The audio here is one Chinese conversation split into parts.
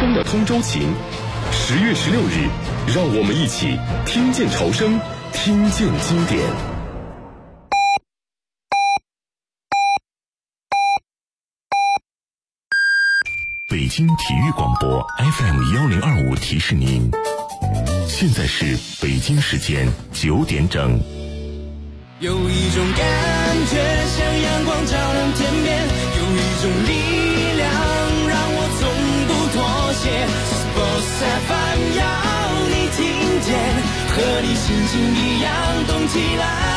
中的通州琴。10月16日，让我们一起听见潮声，听见经典。北京体育广播 FM1025 提示您，现在是北京时间9点整。 有一种感觉像阳光照亮天边，有一种力量让我从不妥协。Sports FM 要你听见，和你心情一样动起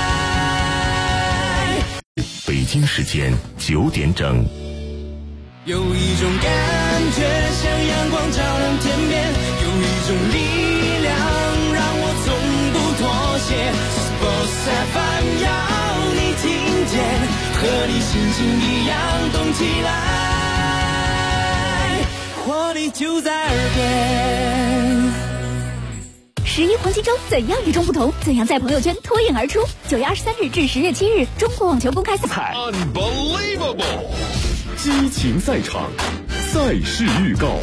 来。 北京时间9点整。 有一种感觉像阳光照亮天边，有一种力量让我从不妥协。Sports FM 要你听见，和你心情一样动起来，活力就在耳边。 11黄金周怎样与众不同？怎样在朋友圈脱颖而出？9月23日至10月7日，中国网球公开赛 Unbelievable 激情赛场，赛事预告。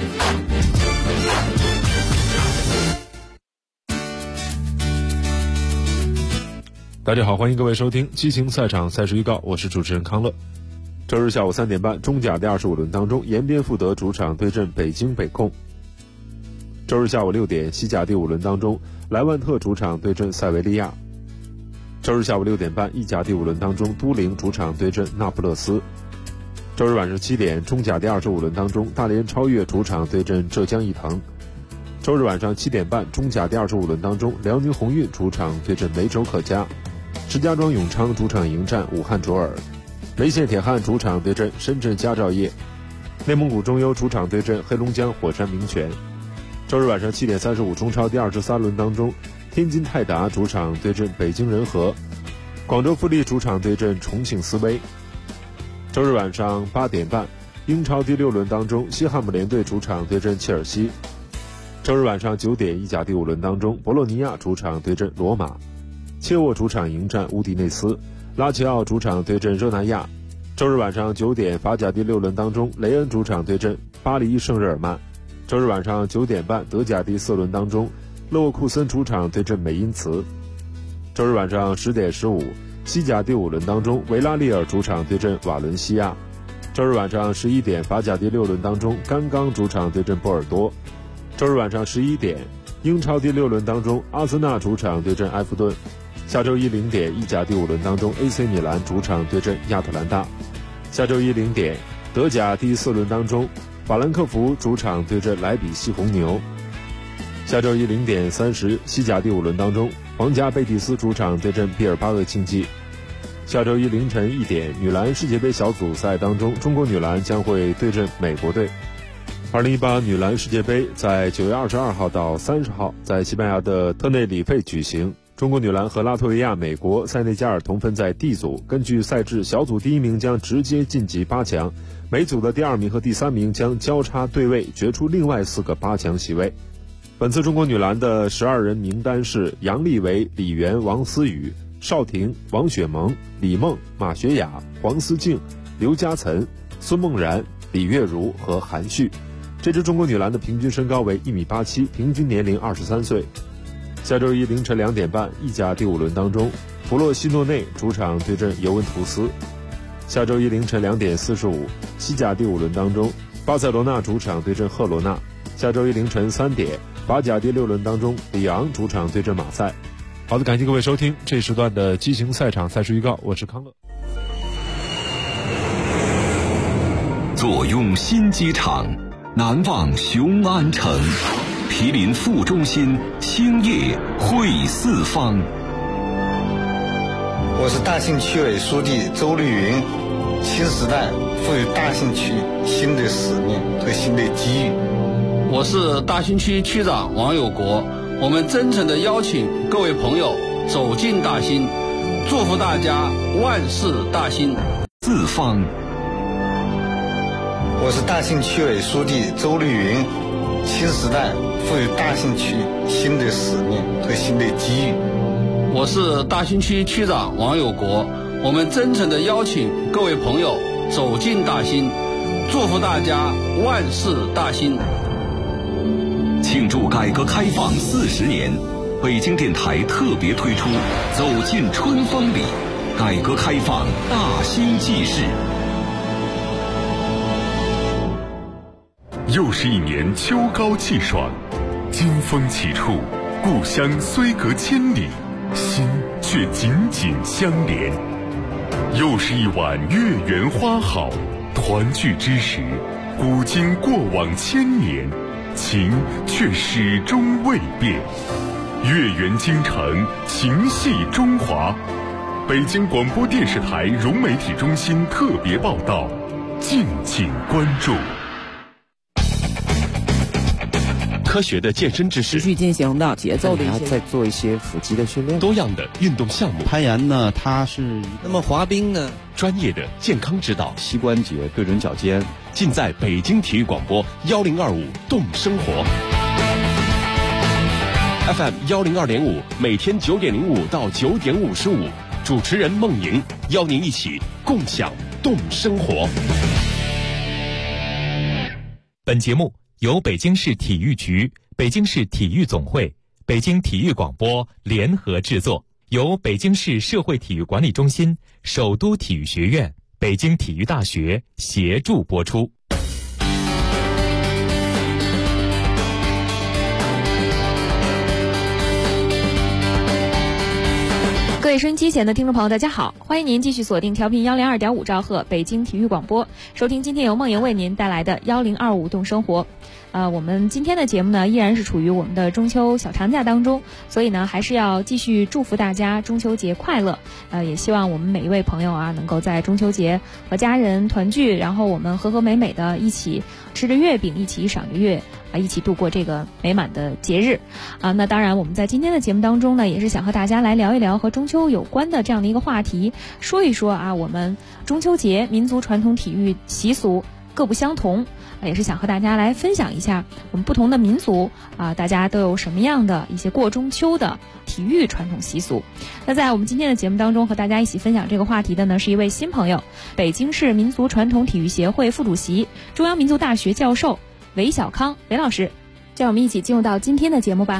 大家好，欢迎各位收听激情赛场赛事预告，我是主持人康乐。周日下午3点半，中甲第25轮当中，延边富德主场对阵北京北控。周日下午6点，西甲第5轮当中，莱万特主场对阵塞维利亚。周日下午6点半，意甲第5轮当中，都灵主场对阵那不勒斯。周日晚上7点，中甲第25轮当中，大连超越主场对阵浙江毅腾。周日晚上7点半，中甲第25轮当中，辽宁宏运主场对阵梅州可嘉。石家庄永昌主场迎战武汉卓尔。梅县铁汉主场对阵深圳佳兆业。内蒙古中优主场对阵黑龙江火山明泉。周日晚上7点35，中超第23轮当中，天津泰达主场对阵北京人和。广州富力主场对阵重庆斯威。周日晚上8点半，英超第6轮当中，西汉姆联队主场对阵切尔西。周日晚上9点，意甲第5轮当中，博洛尼亚主场对阵罗马。切沃主场迎战乌迪内斯。拉齐奥主场对阵热那亚。周日晚上9点，法甲第6轮当中，雷恩主场对阵巴黎圣日耳曼。周日晚上9点半，德甲第4轮当中，勒沃库森主场对阵美因茨。周日晚上10点15，西甲第5轮当中，维拉利尔主场对阵瓦伦西亚。周日晚上11点，法甲第6轮当中，甘刚主场对阵波尔多。周日晚上11点，英超第6轮当中，阿森纳主场对阵埃弗顿。下周一0点，意甲第5轮当中 AC 米兰主场对阵亚特兰大。下周一0点，德甲第4轮当中，法兰克福主场对阵莱比锡红牛。下周一0点30，西甲第5轮当中，皇家贝蒂斯主场对阵毕尔巴鄂竞技。下周一凌晨1点，女篮世界杯小组赛当中，中国女篮将会对阵美国队。2018女篮世界杯在9月22号到30号在西班牙的特内里费举行。中国女篮和拉脱维亚、美国、塞内加尔同分在 D 组，根据赛制，小组第1名将直接晋级8强，每组的第2名和第3名将交叉对位，决出另外4个8强席位。本次中国女篮的12人名单是杨丽维、李媛、王思雨、邵婷、王雪萌、李梦、马学雅、黄思静、刘嘉岑、孙梦然、李月如和韩旭。这支中国女篮的平均身高为1.87米，平均年龄23岁。下周一凌晨2点半，意甲第5轮当中，弗洛西诺内主场对阵尤文图斯。下周一凌晨2点45，西甲第5轮当中，巴塞罗那主场对阵赫罗纳。下周一凌晨3点，法甲第6轮当中，里昂主场对阵马赛。好的，感谢各位收听这时段的激情赛场赛事预告，我是康乐。 左用新机场，南望雄安城，毗邻副中心，兴业汇四方。 我是大兴区委书记周丽云。新时代赋予大兴区新的使命和新的机遇。 我是大兴区区长王有国。我们真诚地邀请各位朋友走进大兴，祝福大家万事大兴。 四方。 我是大兴区委书记周丽云。新时代赋予大兴区新的使命和新的机遇。 我是大兴区区长王有国。我们真诚地邀请各位朋友走进大兴，祝福大家万事大兴。 庆祝改革开放40年，北京电台特别推出《走进春风里》，改革开放大兴记事。 又是一年秋高气爽，金风起处，故乡虽隔千里，心却紧紧相连。又是一碗月圆花好，团聚之时，古今过往千年，情却始终未变。月圆京城，情系中华。北京广播电视台融媒体中心特别报道，敬请关注。 科学的健身知识， 持续进行的节奏的一些， 再做一些腹肌的训练， 多样的运动项目。 攀岩呢，它是那么滑冰呢， 专业的健康指导， 膝关节对准脚尖， 尽在北京体育广播1025动生活 FM 102.5，每天9点05到9点55，主持人孟莹邀您一起共享动生活。 本节目由北京市体育局、北京市体育总会、北京体育广播联合制作，由北京市社会体育管理中心、首都体育学院、北京体育大学协助播出。 各位收音机前的听众朋友，大家好，欢迎您继续锁定调频102.5兆赫北京体育广播，收听今天由梦莹为您带来的1025动生活。我们今天的节目呢，依然是处于我们的中秋小长假当中，所以呢，还是要继续祝福大家中秋节快乐。也希望我们每一位朋友啊，能够在中秋节和家人团聚，然后我们和和美美的一起吃着月饼，一起赏着月，一起度过这个美满的节日。那当然，我们在今天的节目当中呢，也是想和大家来聊一聊和中秋有关的这样的一个话题，说一说啊，我们中秋节民族传统体育习俗各不相同。也是想和大家来分享一下我们不同的民族大家都有什么样的一些过中秋的体育传统习俗。那在我们今天的节目当中和大家一起分享这个话题的呢，是一位新朋友，北京市民族传统体育协会副主席、中央民族大学教授韦小康韦老师。就让我们一起进入到今天的节目吧。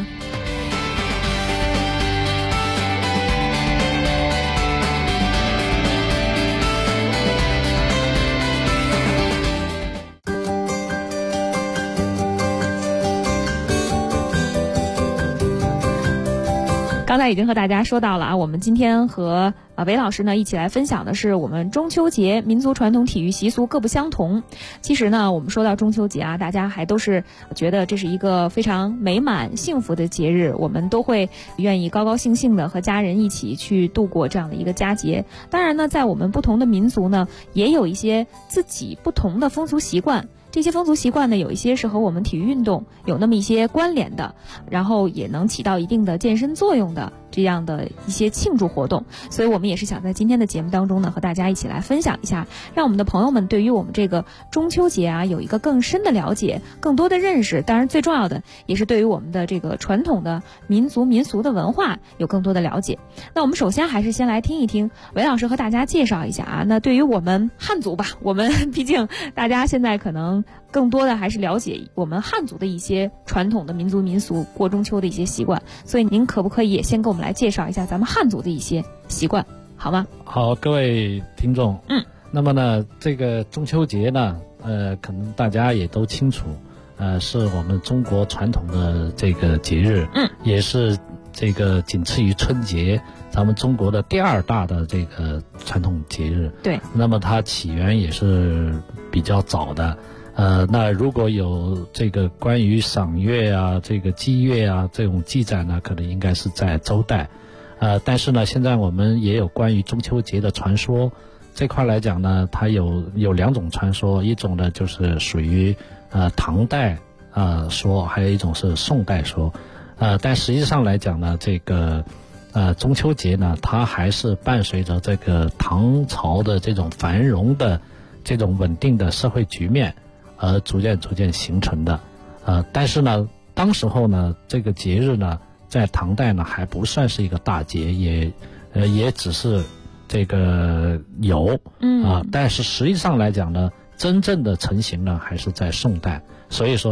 刚才已经和大家说到了我们今天和韦老师呢一起来分享的是我们中秋节民族传统体育习俗各不相同。其实呢，我们说到中秋节大家还都是觉得这是一个非常美满幸福的节日，我们都会愿意高高兴兴的和家人一起去度过这样的一个佳节。当然呢，在我们不同的民族呢，也有一些自己不同的风俗习惯。这些风俗习惯呢，有一些是和我们体育运动有那么一些关联的，然后也能起到一定的健身作用的这样的一些庆祝活动。所以我们也是想在今天的节目当中呢，和大家一起来分享一下，让我们的朋友们对于我们这个中秋节有一个更深的了解，更多的认识。当然最重要的也是对于我们的这个传统的民族民俗的文化有更多的了解。那我们首先还是先来听一听韦老师和大家介绍一下那对于我们汉族吧，我们毕竟大家现在可能更多的还是了解我们汉族的一些传统的民族民俗过中秋的一些习惯，所以您可不可以也先给我们来介绍一下咱们汉族的一些习惯，好吗？ 好，各位听众，那么呢，这个中秋节呢，可能大家也都清楚，是我们中国传统的这个节日，也是这个仅次于春节，咱们中国的第二大的这个传统节日。对，那么它起源也是比较早的。那如果有这个关于赏月这个祭月这种记载呢，可能应该是在周代。但是呢，现在我们也有关于中秋节的传说，这块来讲呢，它有两种传说，一种呢就是属于唐代说，还有一种是宋代说。但实际上来讲呢，这个中秋节呢，它还是伴随着这个唐朝的这种繁荣的这种稳定的社会局面而逐渐形成的。但是呢，当时候呢，这个节日呢，在唐代呢还不算是一个大节，也只是这个有但是实际上来讲呢，真正的成型呢还是在宋代。所以说呢，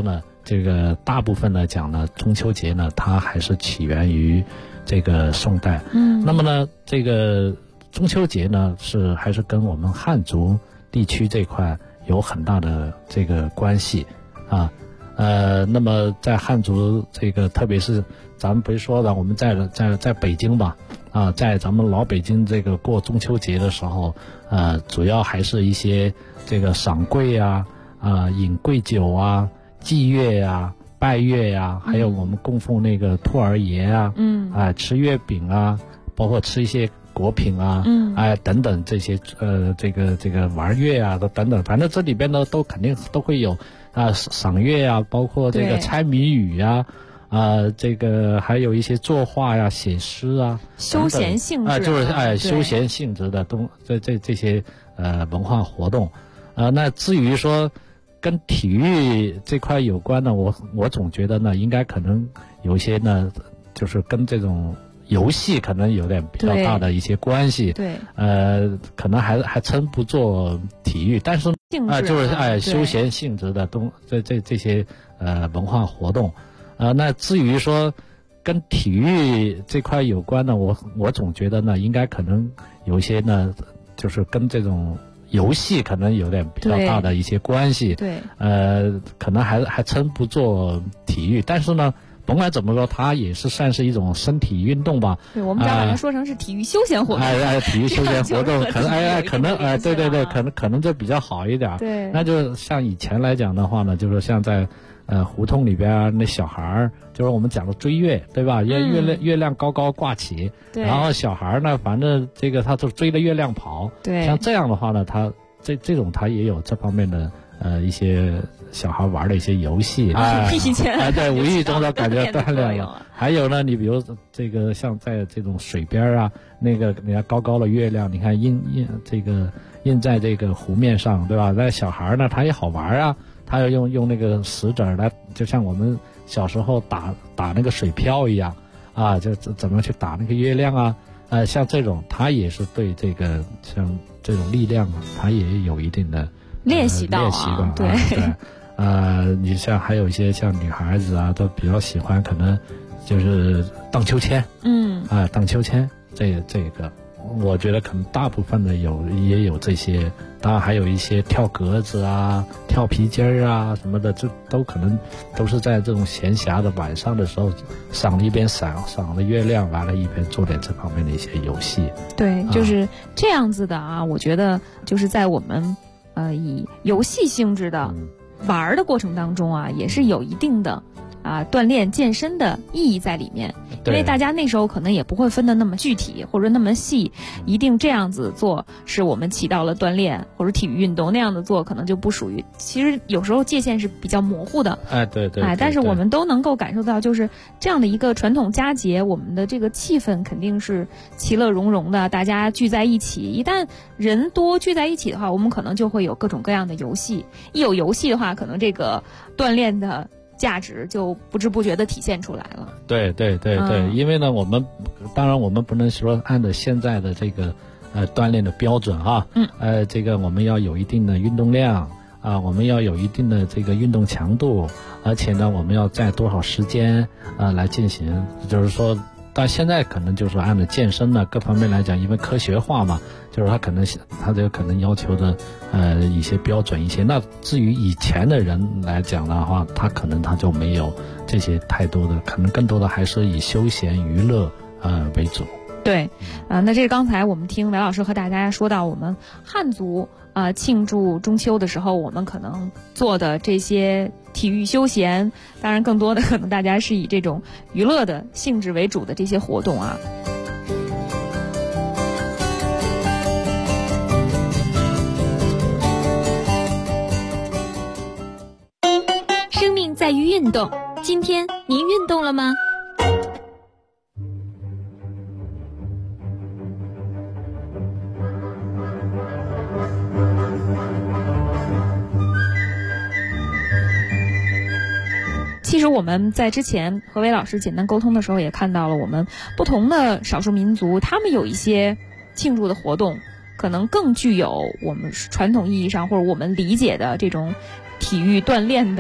这个大部分来讲呢，中秋节呢，它还是起源于这个宋代。那么呢，这个中秋节呢，还是跟我们汉族地区这块有很大的这个关系啊。那么在汉族这个，特别是咱们不是说的，我们在北京吧，啊，在咱们老北京这个过中秋节的时候，主要还是一些这个赏桂啊，饮桂酒啊，祭月啊，拜月呀，还有我们供奉那个兔儿爷啊，吃月饼啊，包括吃一些果品啊，等等这些这个玩月啊的等等，反正这里边呢都肯定都会有赏月啊，包括这个猜谜语啊。这个还有一些作画呀、写诗啊， 休闲性质就是休闲性质的这些文化活动，那至于说跟体育这块有关的，我总觉得呢，应该可能有些呢，就是跟这种游戏可能有点比较大的一些关系， 对， 可能还称不作体育，但是就是休闲性质的这些文化活动。那至于说跟体育这块有关的，我总觉得呢，应该可能有一些呢，就是跟这种游戏可能有点比较大的一些关系， 对， 可能还称不作体育，但是呢，甭管怎么说，它也是算是一种身体运动吧。 对，我们只要把它说成是体育休闲活动。 体育休闲活动，可能对，可能就比较好一点。 对， 那就像以前来讲的话呢，就是像在胡同里边那小孩儿，就是我们讲的追月，对吧？月亮高高挂起，然后小孩呢，反正这个他就追着月亮跑。 对， 像这样的话呢，他这种他也有这方面的一些小孩玩的一些游戏对，无意中的感觉锻炼了。还有呢，你比如这个像在这种水边啊，那个你看高高的月亮，你看印在这个湖面上，对吧？那小孩呢，他也好玩啊。他要用那个石子来，就像我们小时候打那个水漂一样啊，就怎么去打那个月亮啊？像这种，他也是对这个像这种力量啊，他也有一定的练习吧。对， 你像还有一些像女孩子啊，都比较喜欢，可能就是荡秋千，荡秋千这个。我觉得可能大部分的也有这些，当然还有一些跳格子啊、跳皮筋儿啊什么的，这都可能都是在这种闲暇的晚上的时候，赏了一边赏了月亮，完了一边做点这方面的一些游戏。 对，就是这样子的啊。我觉得就是在我们以游戏性质的玩的过程当中啊，也是有一定的锻炼健身的意义在里面，因为大家那时候可能也不会分得那么具体或者那么细，一定这样子做是我们起到了锻炼或者体育运动，那样的做可能就不属于。其实有时候界限是比较模糊的， 对， 但是我们都能够感受到，就是这样的一个传统佳节，我们的这个气氛肯定是其乐融融的，大家聚在一起。一旦人多聚在一起的话，我们可能就会有各种各样的游戏，一有游戏的话，可能这个锻炼的价值就不知不觉的体现出来了。 对，因为呢，当然我们不能说按照现在的这个锻炼的标准啊，这个我们要有一定的运动量啊，我们要有一定的这个运动强度，而且呢，我们要在多少时间来进行，就是说。但现在可能就是按照健身呢各方面来讲，因为科学化嘛，就是他这个可能要求的一些标准一些。那至于以前的人来讲的话，他可能他就没有这些太多的，可能更多的还是以休闲娱乐为主。 对，那这是刚才我们听韦老师和大家说到，我们汉族庆祝中秋的时候，我们可能做的这些体育休闲，当然更多的可能大家是以这种娱乐的性质为主的这些活动啊。 生命在于运动，今天您运动了吗？ 其实我们在之前和韦老师简单沟通的时候，也看到了我们不同的少数民族，他们有一些庆祝的活动，可能更具有我们传统意义上或者我们理解的这种体育锻炼的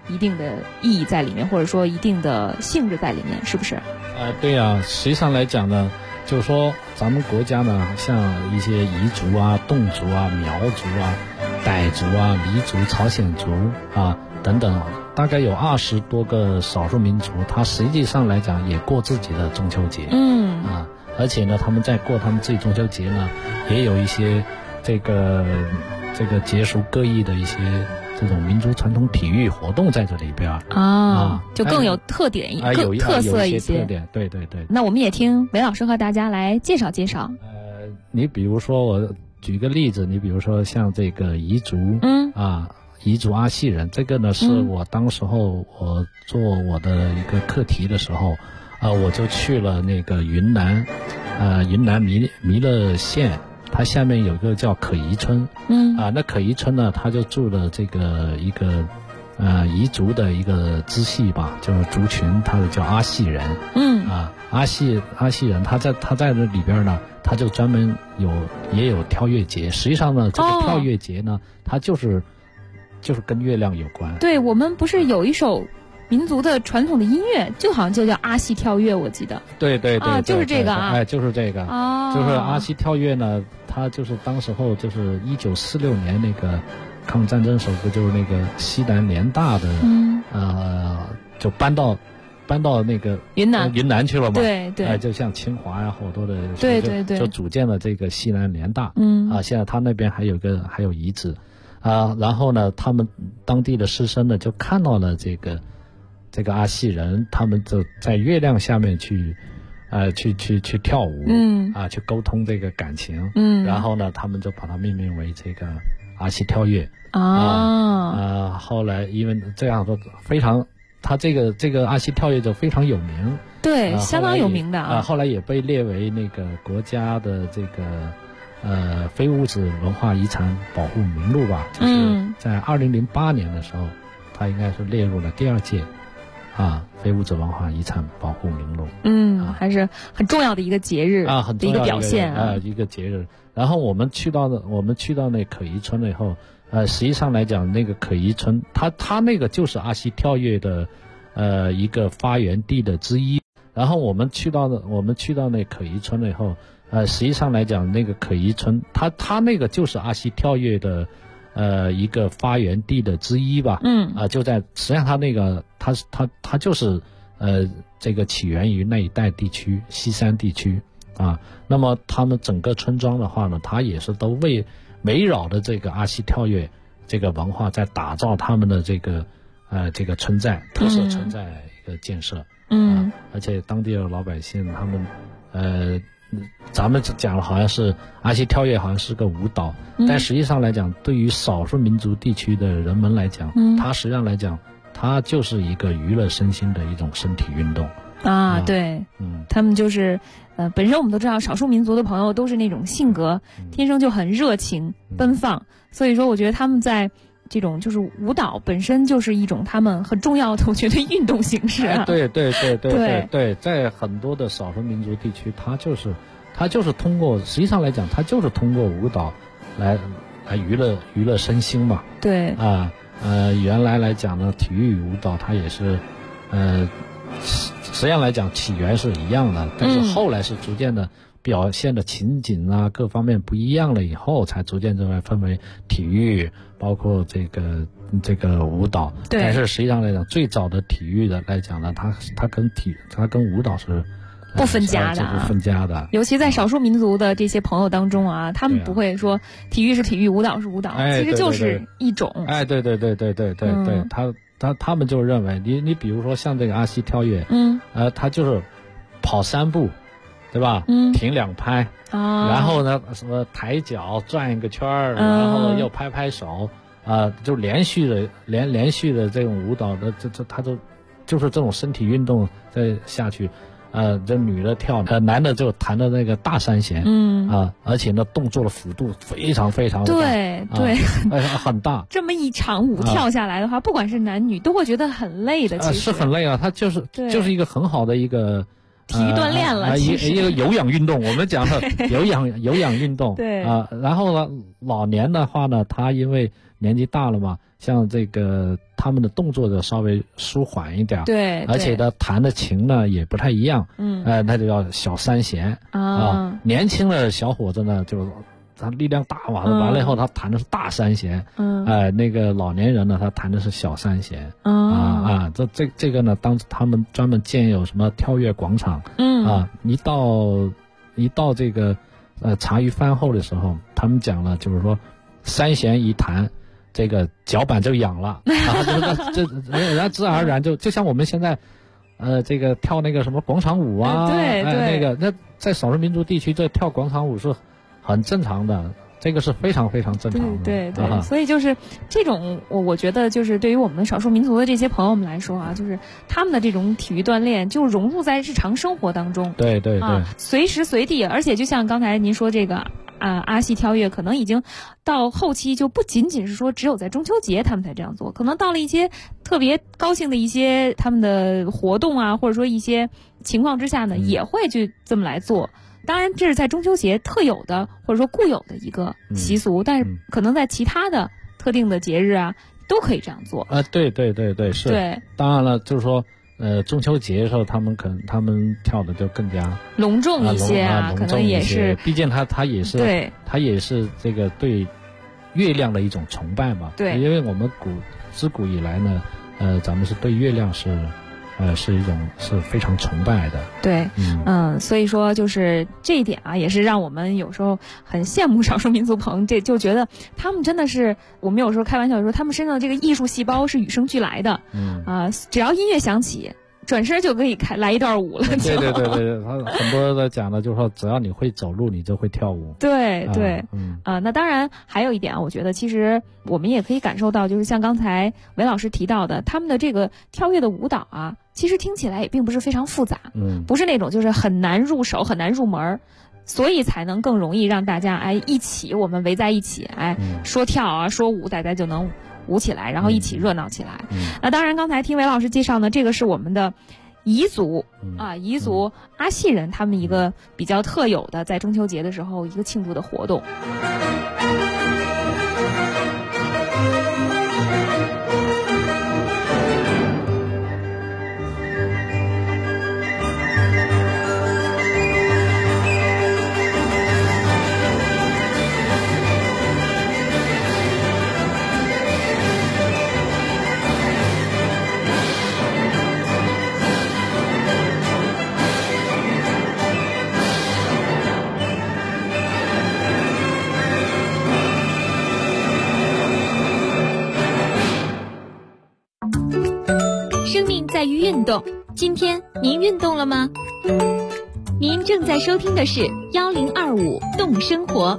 一定的意义在里面，或者说一定的性质在里面，是不是？ 对啊，实际上来讲呢，就是说咱们国家呢，像一些彝族啊、侗族啊、苗族啊、傣族啊、黎族、朝鲜族啊等等，大概有20多个少数民族，它实际上来讲也过自己的中秋节。而且呢，他们在过他们自己中秋节呢，也有一些这个结束各异的一些这种民族传统体育活动在这里边就更有特点，更特色一些。 对。 那我们也听韦老师和大家来介绍介绍。 你比如说，我举个例子，你比如说像这个彝族，彝族阿系人，这个呢是我当时候我做我的一个课题的时候，我就去了那个云南弥勒县。它下面有个叫可彝村，那可彝村呢，它就住了这个一个彝族的一个支系吧，就是族群，它叫阿系人，阿系人，他在这里边呢，他就专门也有跳月节。实际上呢，这个跳月节呢，它就是跟月亮有关。 对，我们不是有一首民族的传统的音乐，就好像就叫阿系跳月，我记得。对，就是这个就是这个就是阿系跳月呢，它就是当时候就是1946年那个抗日战争时候，就是那个西南联大的就搬到那个云南去了嘛。对，就像清华呀，好多的对， 就组建了这个西南联大。现在他那边还有遗址然后呢，他们当地的师生呢就看到了这个阿系人，他们就在月亮下面去跳舞，去沟通这个感情，然后呢，他们就把它命名为这个阿系跳月后来因为这样说非常，他这个阿系跳月就非常有名， 对，相当有名的后来也被列为那个国家的这个非物质文化遗产保护名录吧，就是在2008年的时候，它应该是列入了第2届。非物质文化遗产保护名录， 还是很重要的一个节日很重要的一个表现一个节日。然后我们去到那可彝村了以后，实际上来讲，那个可彝村，它那个就是阿系跳月的一个发源地的之一。然后我们去到那可彝村了以后，实际上来讲，那个可彝村，它那个就是阿系跳月的一个发源地的之一吧。就在实际上它那个它就是这个起源于那一带地区，西山地区那么他们整个村庄的话呢，它也是都围绕着这个阿系跳月这个文化在打造他们的这个村寨，特色村寨一个建设。而且当地的老百姓他们咱们讲了好像是阿系跳月好像是个舞蹈，但实际上来讲，对于少数民族地区的人们来讲，它实际上来讲，它就是一个娱乐身心的一种身体运动对，他们就是本身我们都知道，少数民族的朋友都是那种性格天生就很热情奔放，所以说我觉得他们在这种就是舞蹈本身就是一种他们很重要的，我觉得运动形式对，在很多的少数民族地区，它就是通过，实际上来讲，它就是通过舞蹈来娱乐身心嘛。 对原来来讲呢，体育舞蹈它也是实际上来讲起源是一样的，但是后来是逐渐的表现的情景各方面不一样了以后，才逐渐分为体育，包括这个舞蹈。但是实际上来讲，最早的体育的来讲呢，它跟舞蹈是不分家的， 不分家的。 尤其在少数民族的这些朋友当中他们不会说体育是体育，舞蹈是舞蹈，其实就是一种。 对，他们就认为你比如说像这个阿系跳跃，他就是跑3步，对吧？停2拍，然后呢什么抬脚转一个圈儿，然后又拍手，就连续的这种舞蹈的，他就是这种身体运动再下去。这女的跳，男的就弹的那个大三弦，而且呢动作的幅度非常非常的大， 对， 很大。 这么一场舞跳下来的话，不管是男女都会觉得很累的。其实是很累它就是一个很好的一个体育锻炼了， 一个有氧运动。我们讲的有氧运动， 对然后呢，老年的话呢，他因为年纪大了嘛，像这个他们的动作就稍微舒缓一点， 对， 而且呢弹的琴呢也不太一样，那就叫小三弦啊。年轻的小伙子呢就他力量大嘛，完了以后他弹的是大三弦，那个老年人呢他弹的是小三弦，这个呢，当他们专门建有什么跳跃广场，一到这个茶余饭后的时候，他们讲了，就是说三弦一弹，这个脚板就痒了，然后自然而然就像我们现在这个跳那个什么广场舞啊， 对， 那在少数民族地区这跳广场舞是很正常的，这个是非常非常正常的。 对，所以就是这种，我觉得就是对于我们少数民族的这些朋友们来说啊，就是他们的这种体育锻炼就融入在日常生活当中。 对， 随时随地，而且就像刚才您说这个阿戏跳跃，可能已经到后期就不仅仅是说只有在中秋节他们才这样做，可能到了一些特别高兴的一些他们的活动啊，或者说一些情况之下呢，也会去这么来做。当然这是在中秋节特有的或者说固有的一个习俗，但是可能在其他的特定的节日啊都可以这样做。 对，是。 对， 当然了，就是说中秋节的时候他们跳的就更加隆重一些可能也是， 毕竟他也是， 对， 他也是这个对月亮的一种崇拜嘛。 对， 因为我们自古以来呢，咱们是对月亮是一种是非常崇拜的。 对，所以说就是这一点啊，也是让我们有时候很羡慕少数民族朋友，这就觉得他们真的是，我们有时候开玩笑说，他们身上的这个艺术细胞是与生俱来的。只要音乐响起，转身就可以来一段舞了。 对，他很多的讲的就是说，只要你会走路，你就会跳舞。 对，那当然还有一点啊，我觉得其实我们也可以感受到，就是像刚才韦老师提到的，他们的这个跳跃的舞蹈啊，其实听起来也并不是非常复杂，不是那种就是很难入手、很难入门，所以才能更容易让大家一起，我们围在一起，说跳啊说舞，大家就能舞起来，然后一起热闹起来。那当然，刚才听韦老师介绍呢，这个是我们的彝族彝族阿戏人他们一个比较特有的在中秋节的时候一个庆祝的活动。 生命在于运动，今天您运动了吗？您正在收听的是1025动生活。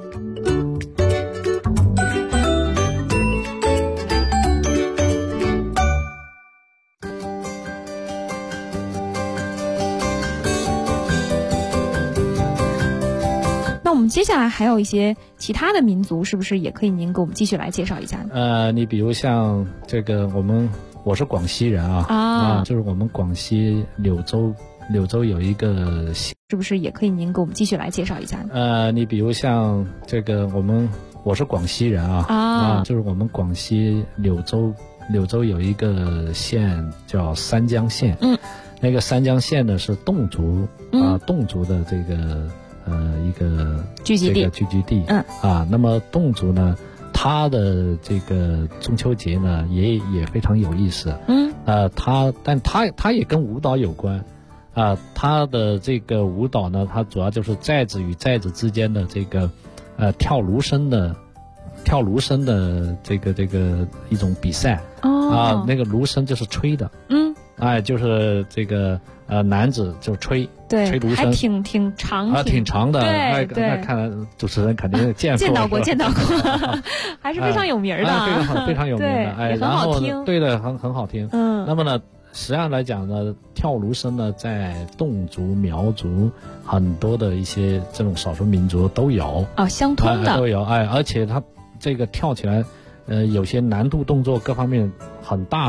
那我们接下来还有一些其他的民族，是不是也可以您给我们继续来介绍一下呢？ 你比如像这个我是广西人就是我们广西柳州有一个县， 是不是也可以您给我们继续来介绍一下呢？ 你比如像这个我是广西人就是我们广西柳州有一个县叫三江县，那个三江县呢是侗族侗族的这个一个聚集地，那么侗族呢，他的这个中秋节呢也非常有意思，他也跟舞蹈有关，他的这个舞蹈呢，它主要就是寨子与寨子之间的这个跳芦笙的这个一种比赛，那个芦笙就是吹的，就是这个男子就吹芦笙， 还挺长， 挺长的。 那看来主持人肯定见到过， 还是非常有名的， 非常有名的， 也很好听。 对的，很好听。那么呢，实际上来讲呢，跳芦笙呢，在侗族、苗族很多的一些这种少数民族都有相通的都有，而且它这个跳起来，有些难度动作各方面很大的，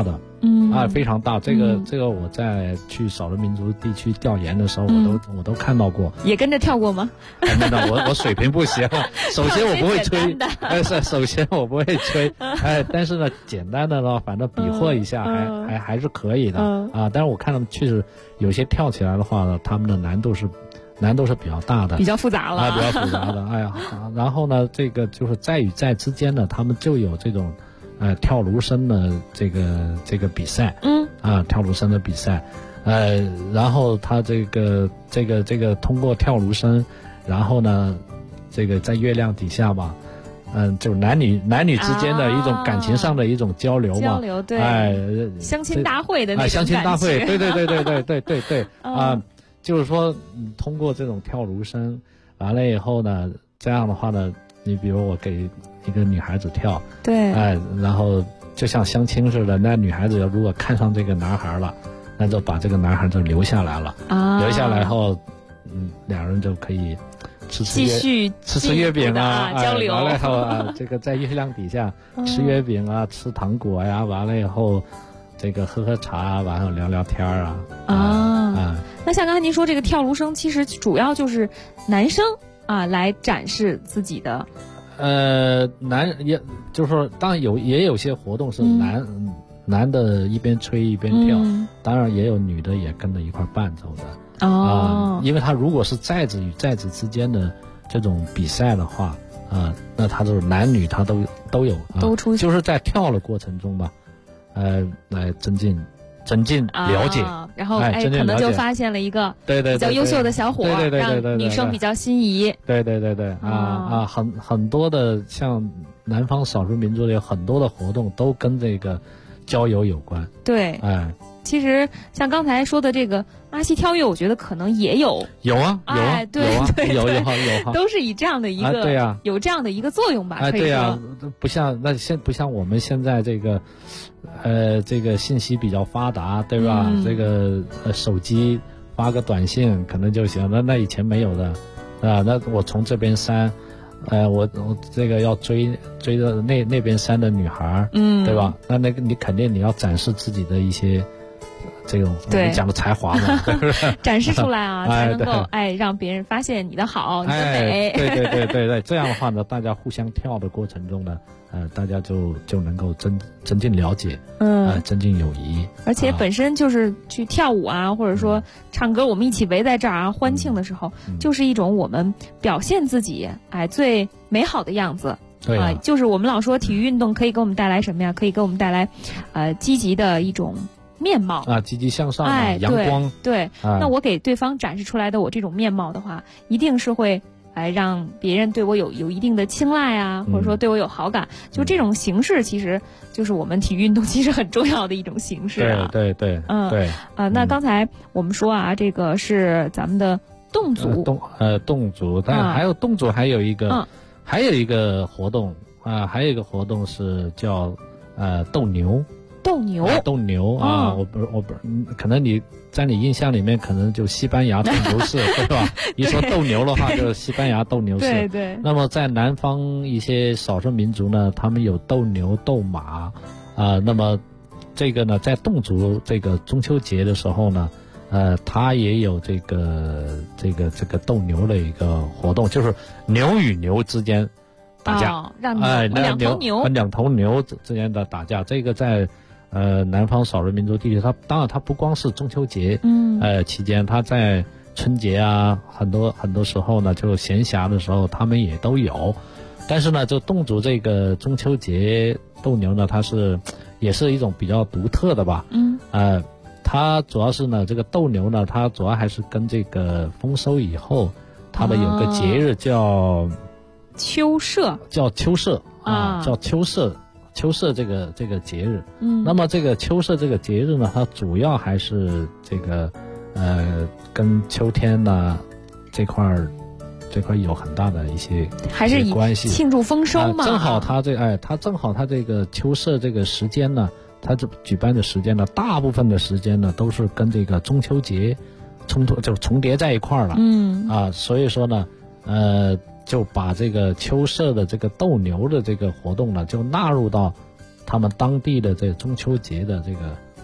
非常大。这个我在去少数民族地区调研的时候，我都看到过。 也跟着跳过吗？ 没有，我水平不行。首先我不会吹，首先我不会吹，但是呢，简单的呢，反正比划一下还是可以的啊。但是我看他们确实有些跳起来的话呢，他们的难度是比较大的， 比较复杂了， 比较复杂的。然后呢，这个就是在与在之间呢，他们就有这种跳芦笙的这个比赛，跳芦笙的比赛，然后他这个通过跳芦笙，然后呢，这个在月亮底下吧。就是男女之间的一种感情上的一种交流嘛， 对，相亲大会的那种相亲大会，对就是说，通过这种跳芦笙，完了以后呢，这样的话呢，你比如我给一个女孩子跳， 对， 然后就像相亲似的，那女孩子如果看上这个男孩了，那就把这个男孩就留下来了，留下来后，两人就可以。 继续吃月饼交流， 完了以后这个在月亮底下吃月饼吃糖果呀，完了以后这个喝茶，完了聊聊天那像刚才您说这个跳芦笙，其实主要就是男生来展示自己的。 也就是说，当然也有些活动是男的一边吹一边跳，当然也有女的也跟着一块伴奏的。因为他如果是在子与在子之间的这种比赛的话，那他就是男女他都有， 都出就是在跳的过程中吧，来增进了解， 然后可能就发现了一个比较优秀的小伙，让女生比较心仪。 对，很多的像南方少数民族的有很多的活动都跟这个交友有关。 对，其实像刚才说的这个阿西跳跃，我觉得可能也有对，有都是以这样的一个有这样的一个作用吧。 对呀，不像我们现在这个这个信息比较发达，对吧？这个手机发个短信可能就行，那以前没有的那我从这边删。我这个要追着那边山的女孩，对吧？那个你肯定你要展示自己的一些这种我们讲的才华嘛， 展示出来才能够让别人发现你的好，你的美。 对，这样的话呢，大家互相跳的过程中呢，大家就能够增进了解，增进友谊。 而且本身就是去跳舞或者说唱歌，我们一起围在这儿欢庆的时候，就是一种我们表现自己最美好的样子。 对就是我们老说体育运动可以给我们带来什么呀？可以给我们带来积极的一种面貌积极向上阳光。 对，那我给对方展示出来的我这种面貌的话，一定是会让别人对我有一定的青睐或者说对我有好感。就这种形式，其实就是我们体育运动其实很重要的一种形式对， 那刚才我们说这个是咱们的侗族， 侗族，但还有侗族还有一个活动还有一个活动是叫斗牛。斗牛我不可能你在你印象里面可能就西班牙斗牛士对吧？一说斗牛的话就是西班牙斗牛士。 对。 那么在南方一些少数民族呢，他们有斗牛斗马那么这个呢，在侗族这个中秋节的时候呢，他也有这个斗牛的一个活动，就是牛与牛之间打架， 让两头牛之间的打架，这个在南方少数民族地区，当然它不光是中秋节期间，它在春节很多时候呢，就闲暇的时候他们也都有。但是呢，就侗族这个中秋节斗牛呢，它也是一种比较独特的吧。它主要是呢，这个斗牛呢，它主要还是跟这个丰收以后，它的有个节日叫秋社， 叫秋社秋社这个节日。那么这个秋社这个节日呢，它主要还是这个跟秋天呢这块有很大的一些还是关系， 庆祝丰收嘛。 正好它这个秋社这个时间呢，它这举办的时间呢，大部分的时间呢都是跟这个中秋节重叠在一块了。所以说呢，就把这个秋社的这个斗牛的这个活动呢，就纳入到他们当地的这个中秋节的这个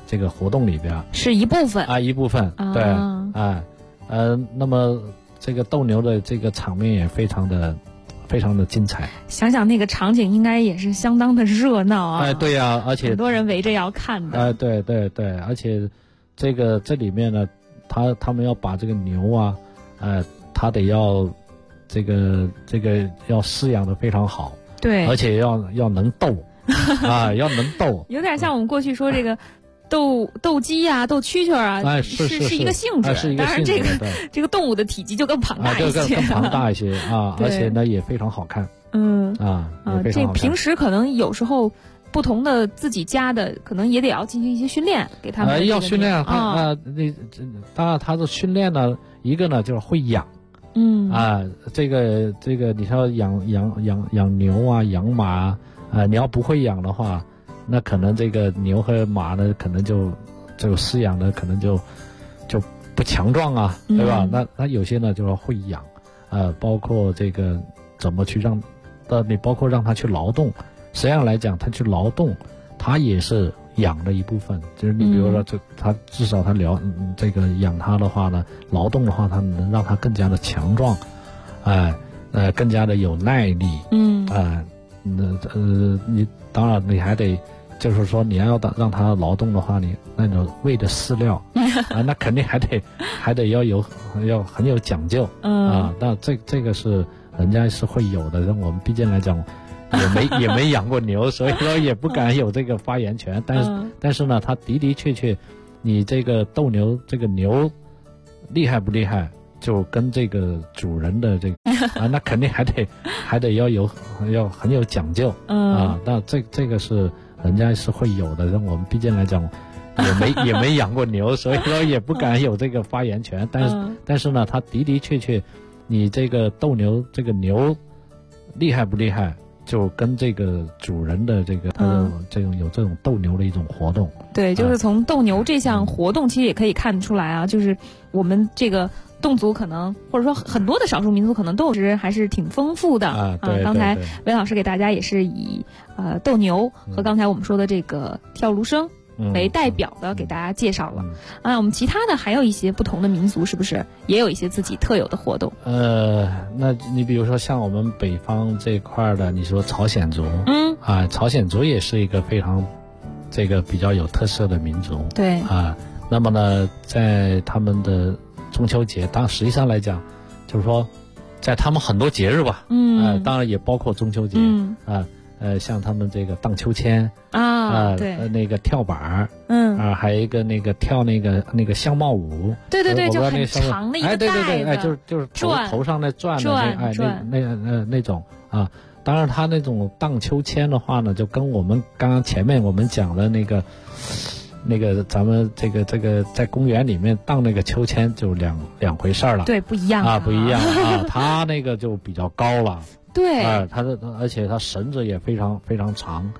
这个活动里边是一部分啊，一部分，对，那么这个斗牛的这个场面也非常的精彩。 想想那个场景应该也是相当的热闹啊！ 哎，对呀，而且很多人围着要看的。 哎，对对对，而且这里面呢，他们要把这个牛啊，他得要这个要饲养的非常好， 对， 而且要能斗啊，要能斗， 有点像我们过去说这个。斗鸡啊，斗蛐蛐啊，是一个性质。当然，这个动物的体积就更庞大一些， 更庞大一些啊，而且呢也非常好看。 这平时可能有时候不同的自己家的，可能也得要进行一些训练，给他们要训练啊。当然，他的训练呢，一个呢就是会养。这个你说养牛啊，养马啊，你要不会养的话。那可能这个牛和马呢，可能就饲养的可能就不强壮啊，对吧？那有些呢就是会养，包括这个怎么去你包括让他去劳动，实际上来讲，他去劳动，他也是养的一部分。就是你比如说，他至少他这个养他的话呢，劳动的话，他能让他更加的强壮，更加的有耐力，你当然你还得。就是说，你要让他劳动的话，你那种喂的饲料那肯定还得要很有讲究那这个是人家是会有的。我们毕竟来讲，也没养过牛，所以说也不敢有这个发言权。但是呢，他的确，你这个斗牛，这个牛厉害不厉害，就跟这个主人的这个那肯定还得要很有讲究那这个是。人家是会有的，我们毕竟来讲，也没养过牛，所以说也不敢有这个发言权。但是呢，他的确，你这个斗牛，这个牛厉害不厉害，就跟这个主人的这个这种斗牛的一种活动。 对，就是从斗牛这项活动，其实也可以看得出来啊，就是我们这个。侗族可能或者说很多的少数民族可能斗志还是挺丰富的对刚才韦老师给大家也是以斗牛和刚才我们说的这个跳芦笙为代表的给大家介绍了我们其他的还有一些不同的民族是不是也有一些自己特有的活动？ 那你比如说像我们北方这块的，你说朝鲜族朝鲜族也是一个非常这个比较有特色的民族。 对那么呢，在他们的中秋节，实际上来讲，就是说，在他们很多节日吧，当然也包括中秋节，像他们这个荡秋千对， 那个跳板还有一个那个跳那个相貌舞， 对，就很长的一个带子， 就是头上那转的那种当然，他那种荡秋千的话呢，就跟我们刚刚前面我们讲的那个咱们这个在公园里面荡那个秋千就两回事了。 对，不一样不一样他那个就比较高了。 对而且他绳子也非常非常长，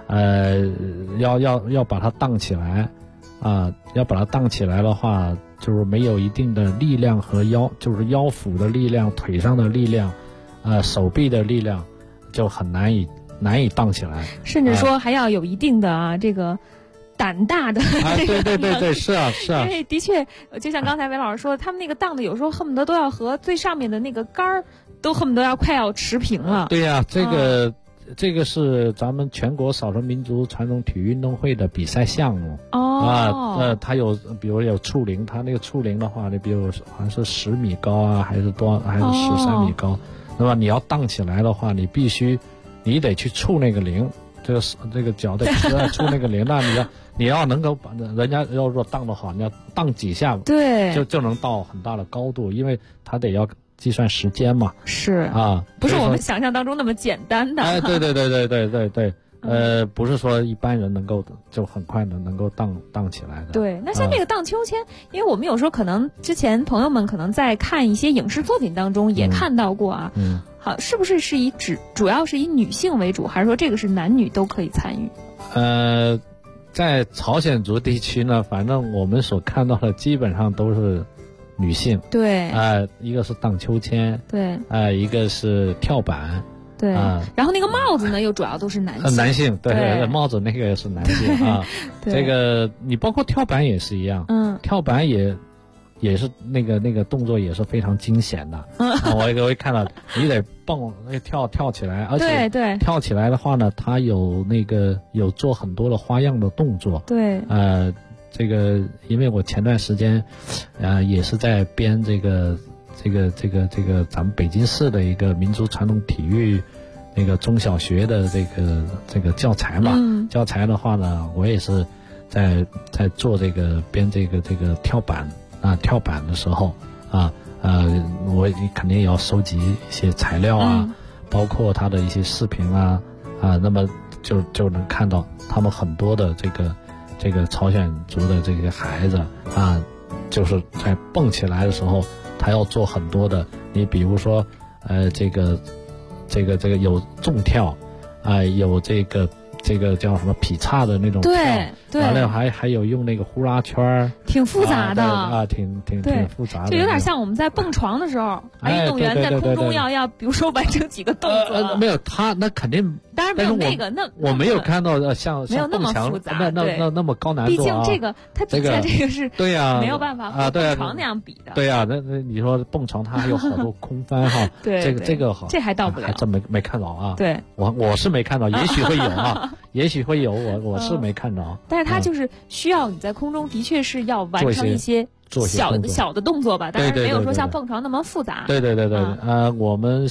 要把它荡起来要把它荡起来的话，就是没有一定的力量和就是腰腹的力量、腿上的力量手臂的力量，就很难以荡起来， 甚至说还要有一定的这个胆大的对，是啊。 因为的确，就像刚才韦老师说的，他们那个荡的有时候恨不得都要和最上面的那个杆儿都恨不得快要持平了。 对呀，这个是咱们全国少数民族传统体育运动会的比赛项目它有比如有触龄，它那个触龄的话，你比如好像是10米高还是13米高，那么你要荡起来的话，你得去触那个铃。这个脚得触那个铃，那你要能够把人家要说荡得好，你要荡几下， 对， 就能到很大的高度，因为他得要计算时间嘛。 是不是我们想象当中那么简单的？ 对，不是说一般人能够就很快的能够荡起来的。 对，那像这个荡秋千，因为我们有时候可能之前朋友们可能在看一些影视作品当中也看到过好，是不是主要是以女性为主，还是说这个是男女都可以参与？ 在朝鲜族地区呢，反正我们所看到的基本上都是女性。 对， 一个是荡秋千， 对， 一个是跳板， 对，然后那个帽子呢，又主要都是男性。 男性，对，帽子那个也是男性啊。这个你包括跳板也是一样，跳板也是那个动作也是非常惊险的。我看到你得蹦跳起来，而且对跳起来的话呢，它有做很多的花样的动作。 对， 这个因为我前段时间也是在编这个咱们北京市的一个民族传统体育那个中小学的这个教材嘛。教材的话呢，我也是在做编这个跳板跳板的时候我肯定也要收集一些材料包括他的一些视频那么就能看到他们很多的这个朝鲜族的这些孩子就是在蹦起来的时候，他要做很多的，你比如说这个有纵跳有这个叫什么劈叉的那种跳， 对， 完了还有用那个呼啦圈， 挺复杂的挺复杂的， 就有点像我们在蹦床的时候，运动员在空中要比如说完成几个动作。 没有他那肯定， 当然没有那个我没有看到像没有那么复杂， 那么高难度。 毕竟这个它底下这个是对呀， 没有办法和蹦床那样比的。 对呀，那你说蹦床它还有好多空翻哈， 对， 这个好， 这还到不了， 还真没看到啊。 对， 我是没看到，也许会有也许会有，我是没看着。 但是它就是需要你在空中的确是要完成一些小的动作吧，当然没有说像蹦床那么复杂。 对，我们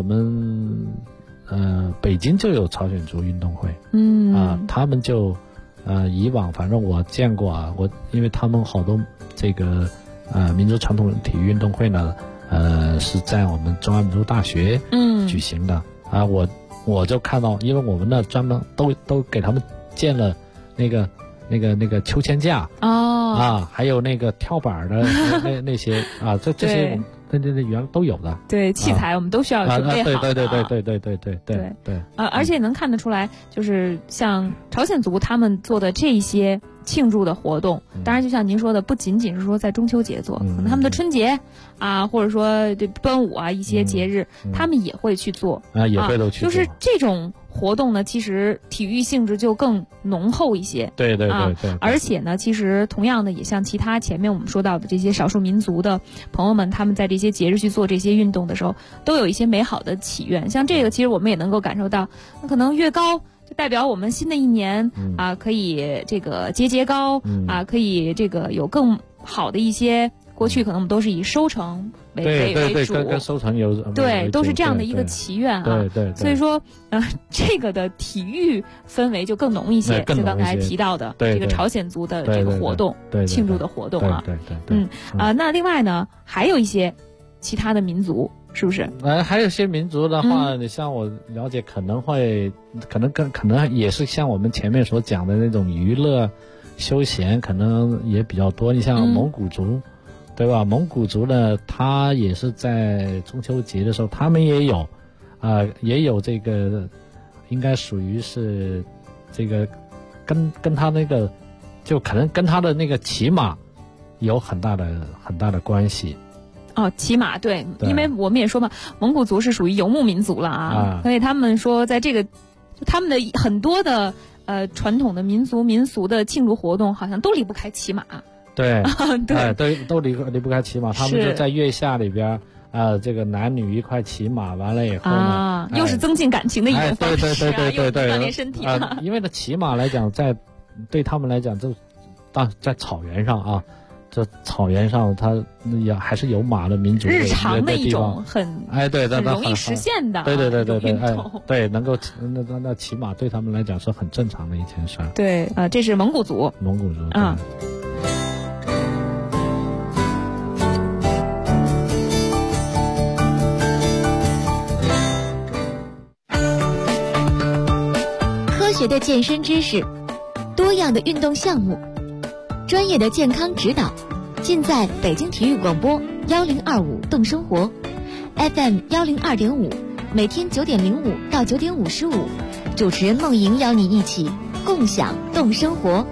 北京就有朝鲜族运动会，他们就以往反正我见过因为他们好多这个民族传统体育运动会呢，是在我们中央民族大学举行的我就看到，因为我们呢专门都给他们建了那个秋千架还有那个跳板的那些这些我们那原来都有的。 对，器材我们都需要准备好的。 对。 而且能看得出来，就是像朝鲜族他们做的这些庆祝的活动，当然就像您说的，不仅仅是说在中秋节做，可能他们的春节或者说这端午一些节日，他们也会去做也会都去做。 就是这种活动呢，其实体育性质就更浓厚一些。 对。 而且呢，其实同样的，也像其他前面我们说到的这些少数民族的朋友们，他们在这些节日去做这些运动的时候，都有一些美好的祈愿。像这个，其实我们也能够感受到，那可能越高，就代表我们新的一年可以这个节高可以这个有更好的一些。过去可能我们都是以收成为主， 跟收成有都是这样的一个祈愿对。 所以说这个的体育氛围就更浓一些，就刚才提到的这个朝鲜族的这个活动，庆祝的活动那另外呢，还有一些其他的民族。是不是？ 还有些民族的话，你像我了解，可能也是像我们前面所讲的那种娱乐休闲，可能也比较多。你像蒙古族，对吧？蒙古族呢，他也是在中秋节的时候，他们也有这个，应该属于是这个跟他那个，就可能跟他的那个骑马有很大的关系。 骑马对，因为我们也说嘛，蒙古族是属于游牧民族了所以他们说在这个他们的很多的传统的民俗的庆祝活动，好像都离不开骑马。 对都离不开骑马，他们就在月下里边这个男女一块骑马，完了以后呢又是增进感情的一种方式对锻炼身体因为呢骑马来讲，对他们来讲，就在草原上这草原上，它也还是有马的民族日常的一种很容易实现的对能够那骑马对他们来讲是很正常的一件事。 对这是蒙古族科学的健身知识，多样的运动项目，专业的健康指导，尽在北京体育广播1025动生活 FM 102.5，每天9点05到9点55，主持人梦莹邀你一起共享动生活。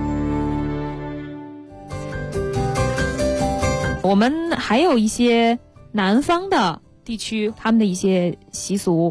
我们还有一些南方的地区，他们的一些习俗，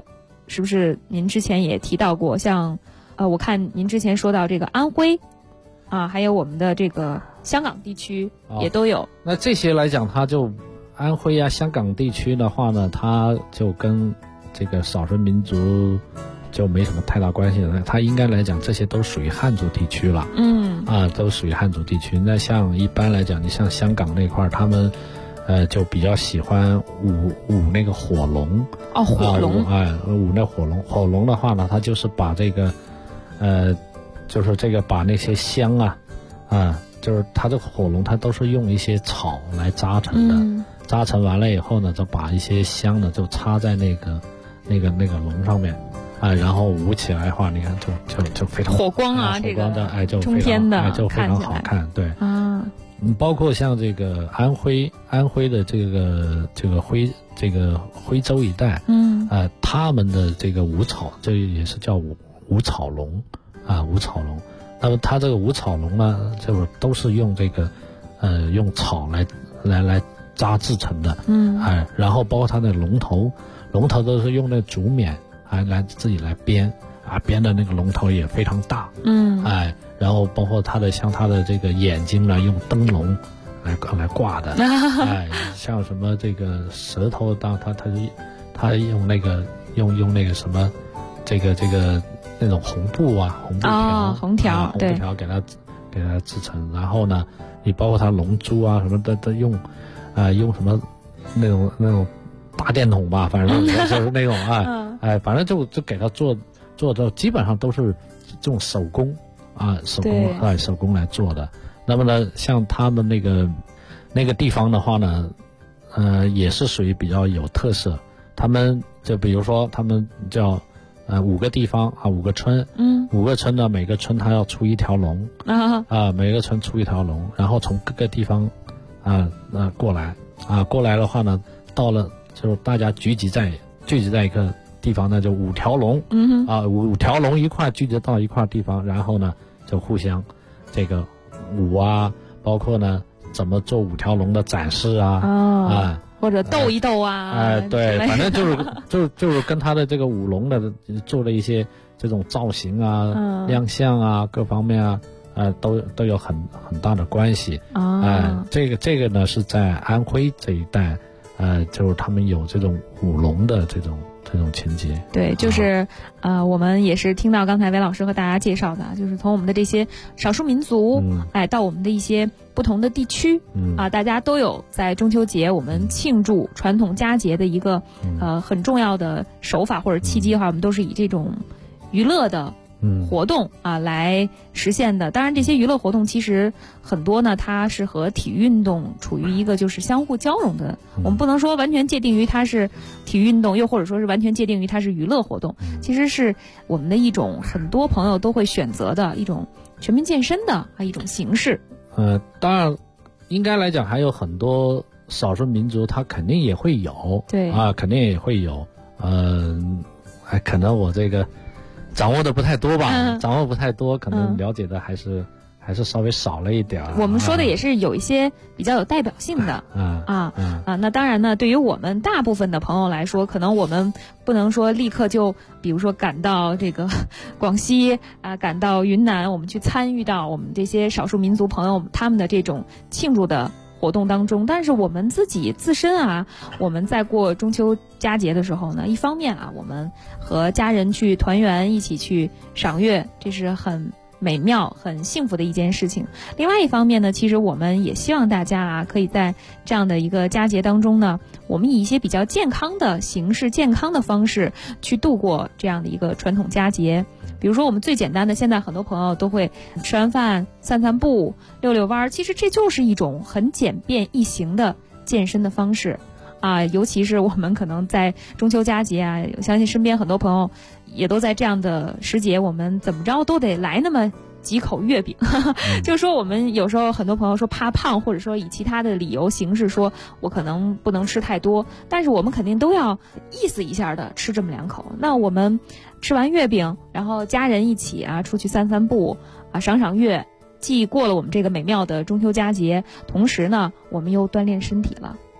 是不是您之前也提到过，像我看您之前说到这个安徽啊，还有我们的这个香港地区也都有。 那这些来讲，它就安徽啊、香港地区的话呢，它就跟这个少数民族就没什么太大关系了。它应该来讲，这些都属于汉族地区了。都属于汉族地区。那像一般来讲，你像香港那块，他们就比较喜欢舞那个火龙。 火龙。 舞那火龙。火龙的话呢，它就是把这个就是这个把那些香就是它这个火龙，它都是用一些草来扎成的。扎成完了以后呢，就把一些香呢就插在那个龙上面。然后舞起来的话，你看就非常火光火光的，就冲天的， 就非常好看，对。包括像这个安徽的这个徽州一带，他们的这个舞草，这也是叫舞草龙舞草龙。那么它这个舞草龙呢，就是都是用这个用草来扎制成的，然后包括它的龙头都是用那竹篾来自己来编编的那个龙头也非常大，然后包括它的这个眼睛呢，用灯笼来挂的，像什么这个舌头它用那个什么这个那种红布条给它制成。然后呢，你包括它龙珠啊什么的都用什么那种大电筒吧，反正就是那种反正就给它做的基本上都是这种手工手工来做的。那么呢，像他们那个地方的话呢，也是属于比较有特色。他们就比如说他们叫5个地方5个村，5个村呢，每个村它要出一条龙每个村出一条龙，然后从各个地方过来的话呢，到了就是大家聚集在一个地方呢，就5条龙，5条龙一块聚集到一块地方，然后呢就互相这个舞包括呢怎么做5条龙的展示或者斗一斗对，反正就是跟他的这个舞龙的做了一些这种造型亮相各方面都有很大的关系这个呢是在安徽这一带就是他们有这种舞龙的这种情节。 对，就是我们也是听到刚才韦老师和大家介绍的，就是从我们的这些少数民族到我们的一些不同的地区大家都有在中秋节我们庆祝传统佳节的一个很重要的手法或者契机的话，我们都是以这种娱乐的活动来实现的。当然这些娱乐活动其实很多呢，它是和体育运动处于一个就是相互交融的，我们不能说完全界定于它是体育运动，又或者说是完全界定于它是娱乐活动，其实是我们的一种很多朋友都会选择的一种全民健身的一种形式。 当然应该来讲还有很多少数民族它肯定也会有， 对肯定也会有可能我这个掌握的不太多吧，可能了解的还是稍微少了一点。 我们说的也是有一些比较有代表性的那当然呢，对于我们大部分的朋友来说，可能我们不能说立刻就比如说赶到这个广西赶到云南，我们去参与到我们这些少数民族朋友他们的这种庆祝的活动当中，但是我们自身我们在过中秋佳节的时候呢，一方面我们和家人去团圆，一起去赏月，这是很美妙很幸福的一件事情。另外一方面呢，其实我们也希望大家可以在这样的一个佳节当中呢，我们以一些比较健康的形式健康的方式去度过这样的一个传统佳节。比如说我们最简单的，现在很多朋友都会吃完饭散散步溜溜弯，其实这就是一种很简便易行的健身的方式尤其是我们可能在中秋佳节我相信身边很多朋友也都在这样的时节，我们怎么着都得来那么几口月饼就是说我们有时候很多朋友说怕胖，或者说以其他的理由形式说我可能不能吃太多，但是我们肯定都要意思一下的吃这么2口。那我们吃完月饼，然后家人一起出去散散步赏月，既过了我们这个美妙的中秋佳节，同时呢我们又锻炼身体了，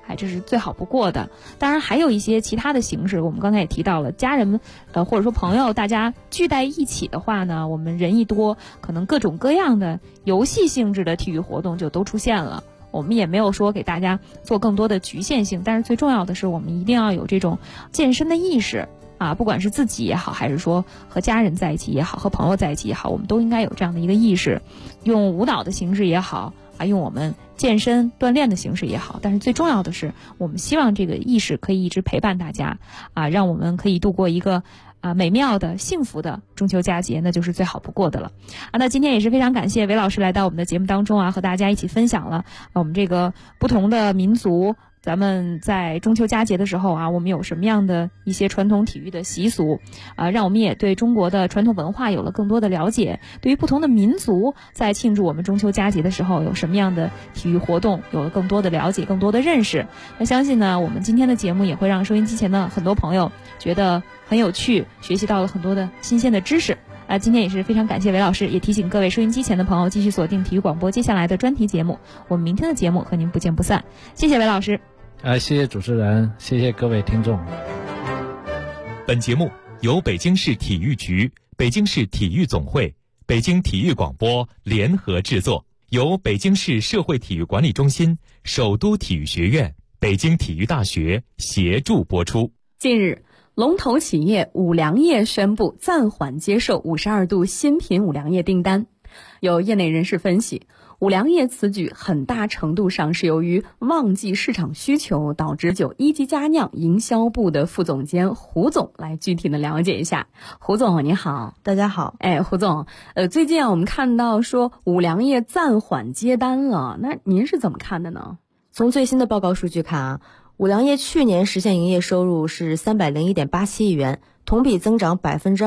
这是最好不过的。当然还有一些其他的形式，我们刚才也提到了，家人们或者说朋友大家聚在一起的话呢，我们人一多，可能各种各样的游戏性质的体育活动就都出现了。我们也没有说给大家做更多的局限性，但是最重要的是我们一定要有这种健身的意识不管是自己也好，还是说和家人在一起也好，和朋友在一起也好，我们都应该有这样的一个意识，用舞蹈的形式也好用我们健身锻炼的形式也好，但是最重要的是我们希望这个意识可以一直陪伴大家让我们可以度过一个美妙的幸福的中秋佳节，那就是最好不过的了那今天也是非常感谢韦老师来到我们的节目当中和大家一起分享了我们这个不同的民族，咱们在中秋佳节的时候我们有什么样的一些传统体育的习俗让我们也对中国的传统文化有了更多的了解，对于不同的民族在庆祝我们中秋佳节的时候有什么样的体育活动有了更多的了解，更多的认识。那相信呢，我们今天的节目也会让收音机前的很多朋友觉得很有趣，学习到了很多的新鲜的知识今天也是非常感谢韦老师，也提醒各位收音机前的朋友继续锁定体育广播接下来的专题节目，我们明天的节目和您不见不散。谢谢韦老师。 谢谢主持人，谢谢各位听众。 本节目由北京市体育局、北京市体育总会、北京体育广播联合制作，由北京市社会体育管理中心、首都体育学院、北京体育大学协助播出。 近日，龙头企业五粮液宣布暂缓接受52度新品五粮液订单。有业内人士分析，五粮液此举很大程度上是由于忘记市场需求导致。一级佳酿营销部的副总监胡总来具体的了解一下。胡总你好。 大家好。 胡总，最近我们看到说五粮液暂缓接单了，那您是怎么看的呢？ 从最新的报告数据看五粮液去年实现营业收入是301.87亿元，同比增长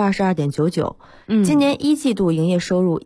22.99%。今年一季度营业收入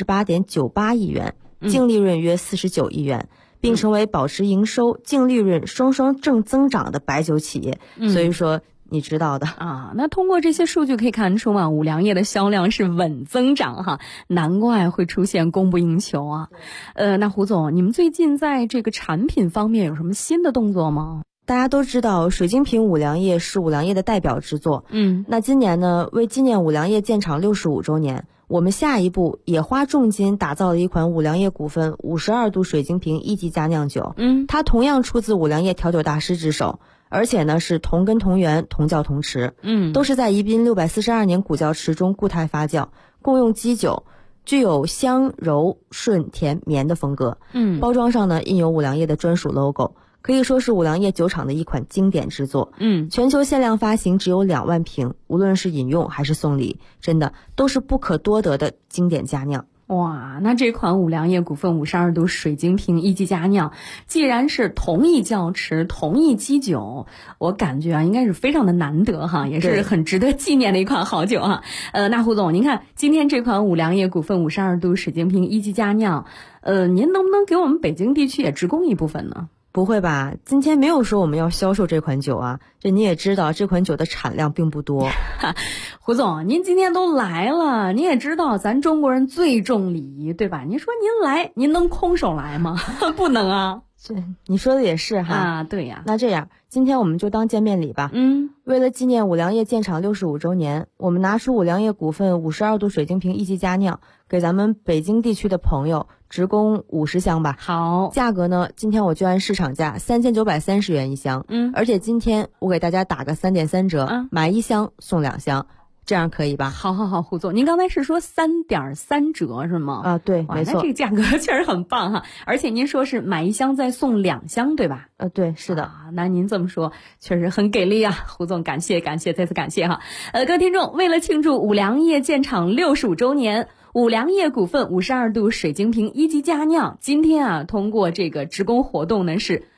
138.98亿元，净利润约49亿元，并成为保持营收、净利润双双正增长的白酒企业。所以说你知道的那通过这些数据可以看出五粮液的销量是稳增长难怪会出现供不应求那胡总，你们最近在这个产品方面有什么新的动作吗？ 大家都知道水晶瓶五粮液是五粮液的代表之作。那今年呢，为纪念五粮液建厂65周年，我们下一步也花重金打造了一款五粮液股份52度水晶瓶一级佳酿酒。它同样出自五粮液调酒大师之手，而且呢是同根同源同窖同池，都是在宜宾642年古窖池中固态发酵，共用基酒，具有香柔顺甜绵的风格。包装上呢印有五粮液的专属 logo， 可以说是五粮液酒厂的一款经典之作。全球限量发行只有2万瓶，无论是饮用还是送礼，真的都是不可多得的经典佳酿。 哇，那这款五粮液股份52度水晶瓶一级佳酿，既然是同一窖池、同一基酒，我感觉应该是非常的难得也是很值得纪念的一款好酒那胡总，您看今天这款五粮液股份52度水晶瓶一级佳酿，您能不能给我们北京地区也直供一部分呢？ 不会吧，今天没有说我们要销售这款酒这你也知道这款酒的产量并不多。 胡总，您今天都来了，你也知道咱中国人最重礼仪，对吧？您说您来，您能空手来吗？不能你说的也是对呀。 那这样今天我们就当见面礼吧。为了纪念五粮液建厂65周年，我们拿出五粮液股份52度水晶瓶一级佳酿，给咱们北京地区的朋友直供50箱吧。 好， 价格呢，今天我就按市场价3930元一箱。而且今天我给大家打个3.3折，买1箱送2箱。这样可以吧？ 好，胡总，您刚才是说3.3折是吗？ 对，没错。 那这个价格确实很棒而且您说是买1箱再送2箱，对吧？ 对，是的。 那您这么说确实很给力胡总，感谢，再次感谢各位听众，为了庆祝五粮液建厂65周年，五粮液股份52度水晶瓶一级佳酿，今天通过这个直供活动呢是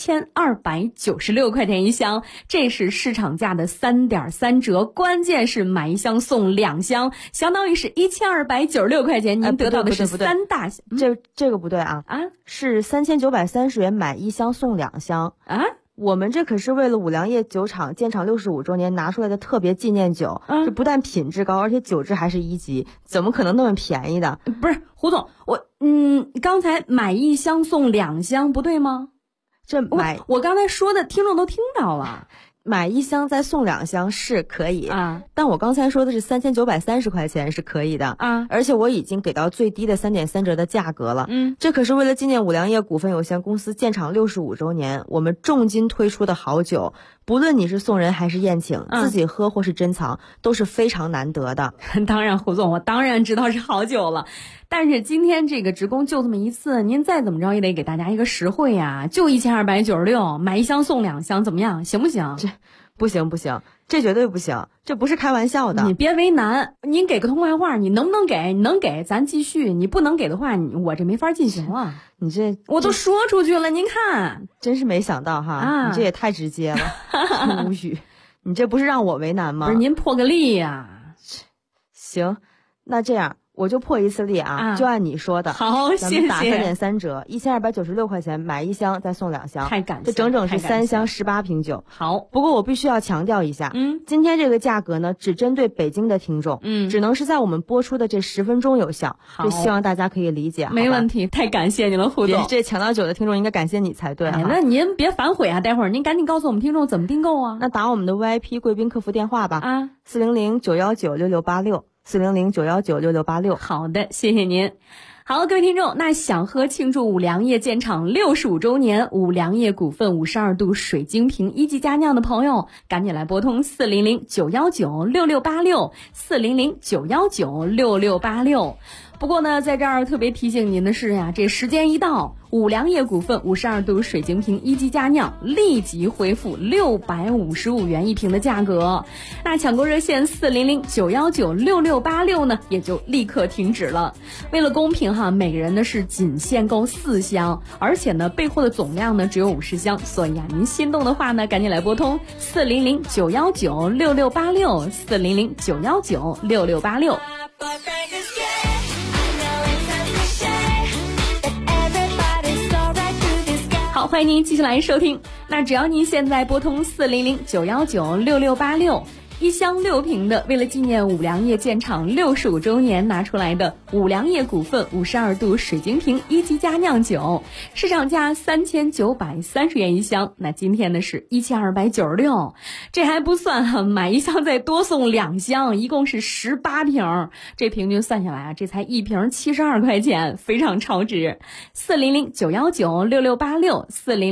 1296块钱一箱，这是市场价的3.3折，关键是买1箱送2箱，相当于是1296块钱，您得到的是3大箱。 这个不对是3930元买1箱送2箱我们这可是为了五粮液酒厂建厂65周年拿出来的特别纪念酒，这不但品质高，而且酒质还是1级，怎么可能那么便宜的？ 不是胡总，刚才买1箱送2箱不对吗？ 我刚才说的听众都听到了。 买1箱再送2箱是可以啊，但我刚才说的是3930块钱是可以的啊，而且我已经给到最低的3.3折的价格了。这可是为了纪念五粮液股份有限公司建厂65周年，我们重金推出的好酒，不论你是送人还是宴请，自己喝或是珍藏，都是非常难得的。 当然，胡总，我当然知道是好酒了，但是今天这个职工就这么一次，您再怎么着也得给大家一个实惠呀，就1296，买1箱送2箱，怎么样？行不行？ 不行，这绝对不行，这不是开玩笑的。 你别为难，您给个痛快话，你能不能给？你能给咱继续，你不能给的话，我这没法进行了。 你这我都说出去了，您看， 真是没想到哈，你这也太直接了，无语。你这不是让我为难吗？ 不是您破个例呀。 行，那这样我就破一次例啊，就按你说的。 好，谢谢。 咱们打3.3折，1296块钱买1箱再送2箱， 太感谢， 这整整是3箱18瓶酒。 好， 不过我必须要强调一下，今天这个价格呢，只针对北京的听众，只能是在我们播出的这10分钟有效。这希望大家可以理解。 没问题，太感谢你了，胡总。 这抢到酒的听众应该感谢你才对。 那您别反悔啊，待会儿您赶紧告诉我们听众怎么订购啊。 那打我们的 VIP 贵宾客服电话吧，400-919-6686。400-919-6686。 好的，谢谢您。好，各位听众，那想喝庆祝五粮液建厂65周年五粮液股份52度水晶瓶1级佳酿的朋友，赶紧来拨通400-919-6686 400-919-6686。不过呢，在这儿特别提醒您的是呀，这时间一到，五粮液股份52度水晶瓶1级佳酿立即恢复655元一瓶的价格。那抢购热线400-919-6686呢，也就立刻停止了。为了公平哈，每个人呢是仅限购4箱，而且呢备货的总量呢只有50箱，所以啊，您心动的话呢，赶紧来拨通400-919-6686 400-919-6686。好，欢迎您继续来收听。那只要您现在拨通400-919-6686，一箱6瓶的，为了纪念五粮液建厂65周年拿出来的五粮液股份52度水晶瓶1级佳酿酒，市场价3930元一箱，那今天呢是1296，这还不算哈，买1箱再多送2箱，一共是18瓶，这平均算下来啊，这才1瓶72块钱，非常超值。400-919-6686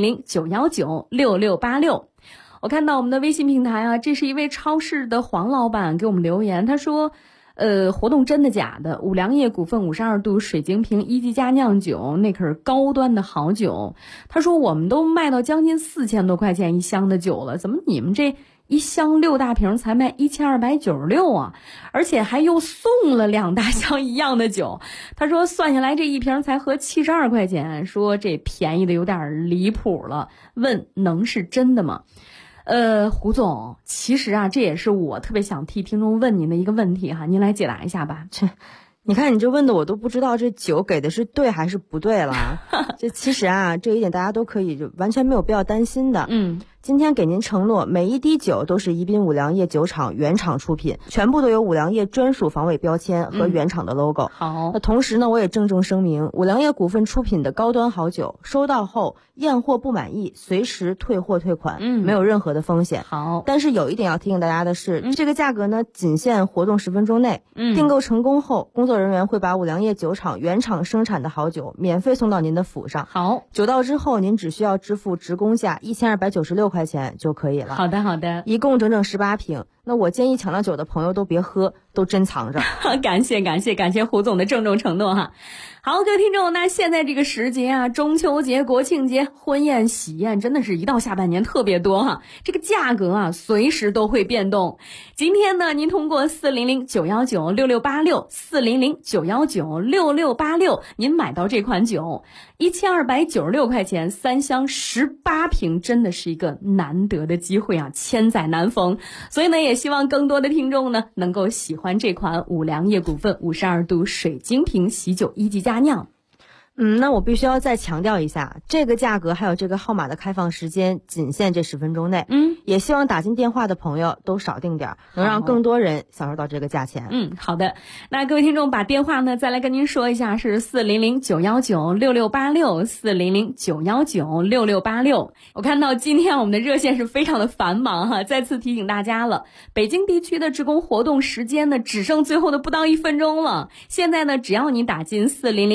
400-919-6686。我看到我们的微信平台啊，这是一位超市的黄老板给我们留言，他说活动真的假的？五粮液股份52度水晶瓶1级佳酿酒，那可是高端的好酒。他说我们都卖到将近4000多块钱一箱的酒了，怎么你们这一箱6大瓶才卖1296啊？而且还又送了2大箱一样的酒。他说算下来这一瓶才合72块钱，说这便宜的有点离谱了，问能是真的吗？胡总，其实啊，这也是我特别想替听众问您的一个问题哈，您来解答一下吧。 你看你这问的我都不知道这酒给的是对还是不对了。这其实啊，这一点大家都可以就完全没有必要担心的。今天给您承诺，每一滴酒都是宜宾五粮液酒厂原厂出品，全部都有五粮液专属防伪标签和原厂的 logo。 好， 那同时呢，我也郑重声明，五粮液股份出品的高端好酒，收到后验货不满意，随时退货退款，没有任何的风险。 好， 但是有一点要提醒大家的是，这个价格呢，仅限活动10分钟内。订购成功后，工作人员会把五粮液酒厂原厂生产的好酒免费送到您的府上。 好， 酒到之后，您只需要支付职工价1296块钱就可以了。 好的，好的， 一共整整18瓶。那我建议抢到酒的朋友都别喝，都珍藏着。 感谢胡总的郑重承诺哈。好，各位听众，那现在这个时节啊，中秋节、国庆节、婚宴、喜宴，真的是一到下半年特别多哈。这个价格啊，随时都会变动。今天呢，您通过400-919-6686 400-919-6686，您买到这款酒1296块钱，3箱18瓶，真的是一个难得的机会啊，千载难逢。所以呢，也希望更多的听众呢，能够喜欢这款五粮液股份52度水晶瓶喜酒1级佳酿。 那我必须要再强调一下，这个价格还有这个号码的开放时间仅限这10分钟内。也希望打进电话的朋友都少订点，能让更多人享受到这个价钱。 好的。那各位听众把电话呢再来跟您说一下，是400-919-6686，400-919-6686。我看到今天我们的热线是非常的繁忙哈，再次提醒大家了，北京地区的职工活动时间呢只剩最后的不到1分钟了。现在呢只要你打进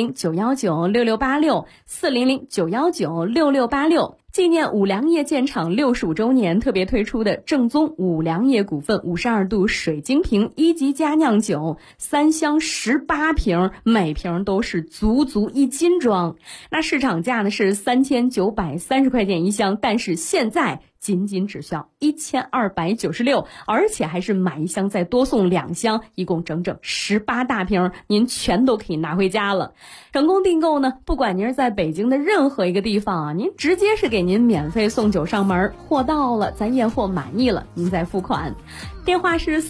400-919-6686，400-919-6686，纪念五粮液建厂65周年特别推出的正宗五粮液股份52度水晶瓶1级佳酿酒，3箱18瓶，每瓶都是足1斤装。那市场价呢是3930块钱一箱，但是现在仅只需要1296，而且还是买1箱再多送2箱，一共整18大瓶，您全都可以拿回家了。成功订购呢，不管您是在北京的任何一个地方啊，您直接是给您免费送酒上门，货到了咱验货满意了您再付款。电话是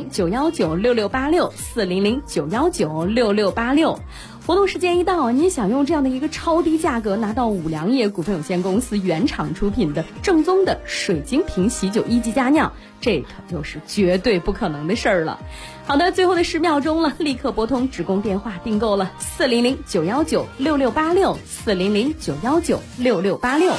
400-919-6686，400-919-6686。活动时间一到，您想用这样的一个超低价格拿到五粮液股份有限公司原厂出品的正宗的水晶瓶喜酒1级佳酿，这可就是绝对不可能的事儿了。好的，最后的10秒钟了，立刻拨通职工电话订购了400-919-6686，400-919-6686。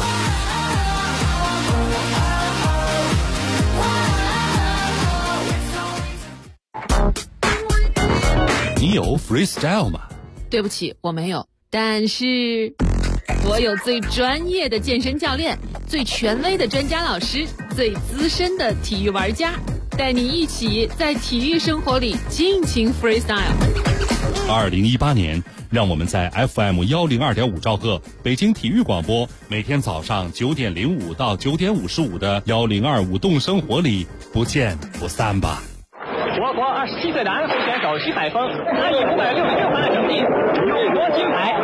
你有 freestyle 吗？ 对不起，我没有，但是我有最专业的健身教练，最权威的专家老师，最资深的体育玩家，带你一起在体育生活里尽情 freestyle。 2018年，让我们在 FM102.5兆赫北京体育广播，每天早上9点05到9点55的1025动生活里不见不散吧。 我国27岁的安徽选手徐采峰，他以566分的成绩勇夺金牌。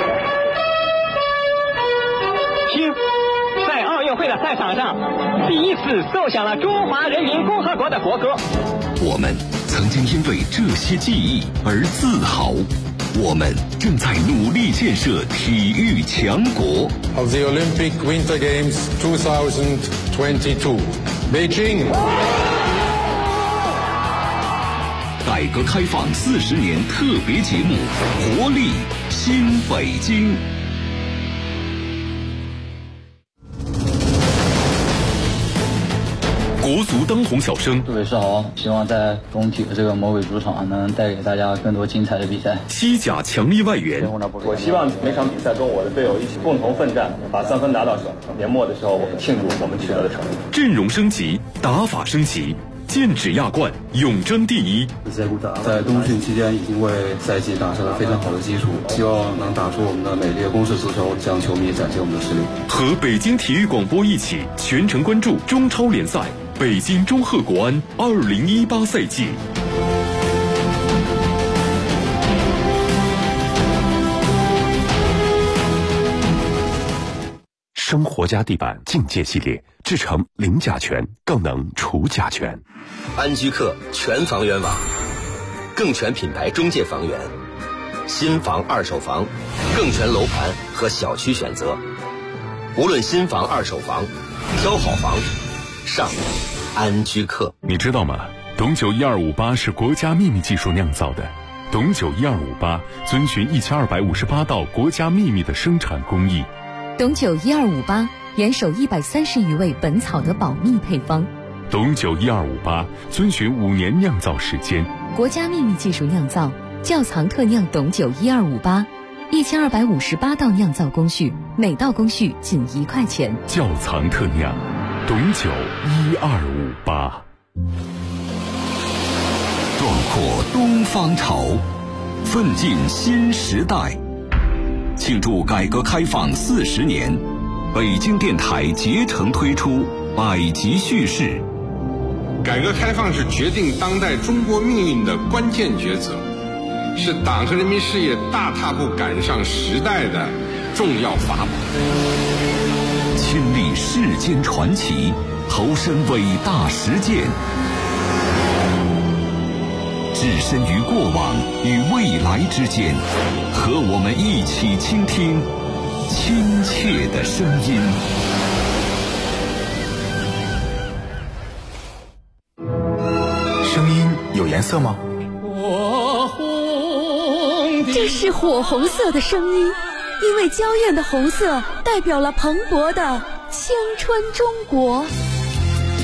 听，在奥运会的赛场上，第一次奏响了中华人民共和国的国歌。 我们曾经因为这些记忆而自豪，我们正在努力建设体育强国。 Of the Olympic Winter Games 2022, Beijing。 改革开放40年特别节目，活力新北京。 国足当红小生， 各位是好，希望在工体的这个魔鬼主场能带给大家更多精彩的比赛。 西甲强力外援， 我希望每场比赛跟我的队友一起共同奋战，把3分拿到手。年末的时候，我们庆祝我们取得的成绩。 阵容升级，打法升级。剑指亚冠，永争第一。 在冬训期间已经为赛季打下了非常好的基础，希望能打出我们的美丽攻势足球，向球迷展现我们的实力。 和北京体育广播一起全程关注中超联赛北京中赫国安2018赛季。 生活家地板境界系列，制成零甲醛，更能除甲醛。 安居客全房源网，更全品牌中介房源，新房二手房，更全楼盘和小区选择。无论新房二手房，挑好房上安居客。 你知道吗？董酒1258是国家秘密技术酿造的。董酒1258遵循1258道国家秘密的生产工艺。 董酒1258严守130余味本草的保密配方。 董酒1258遵循5年酿造时间， 国家秘密技术酿造，窖藏特酿董酒1258，1258道酿造工序，每道工序仅1块钱。 窖藏特酿，董酒1258。 壮阔东方潮，奋进新时代。庆祝改革开放40年，北京电台竭诚推出百集叙事。 改革开放是决定当代中国命运的关键抉择，是党和人民事业大踏步赶上时代的重要法宝。 亲历世间传奇，投身伟大实践， 置身于过往与未来之间，和我们一起倾听亲切的声音。 声音有颜色吗？ 这是火红色的声音，因为娇艳的红色代表了蓬勃的青春中国。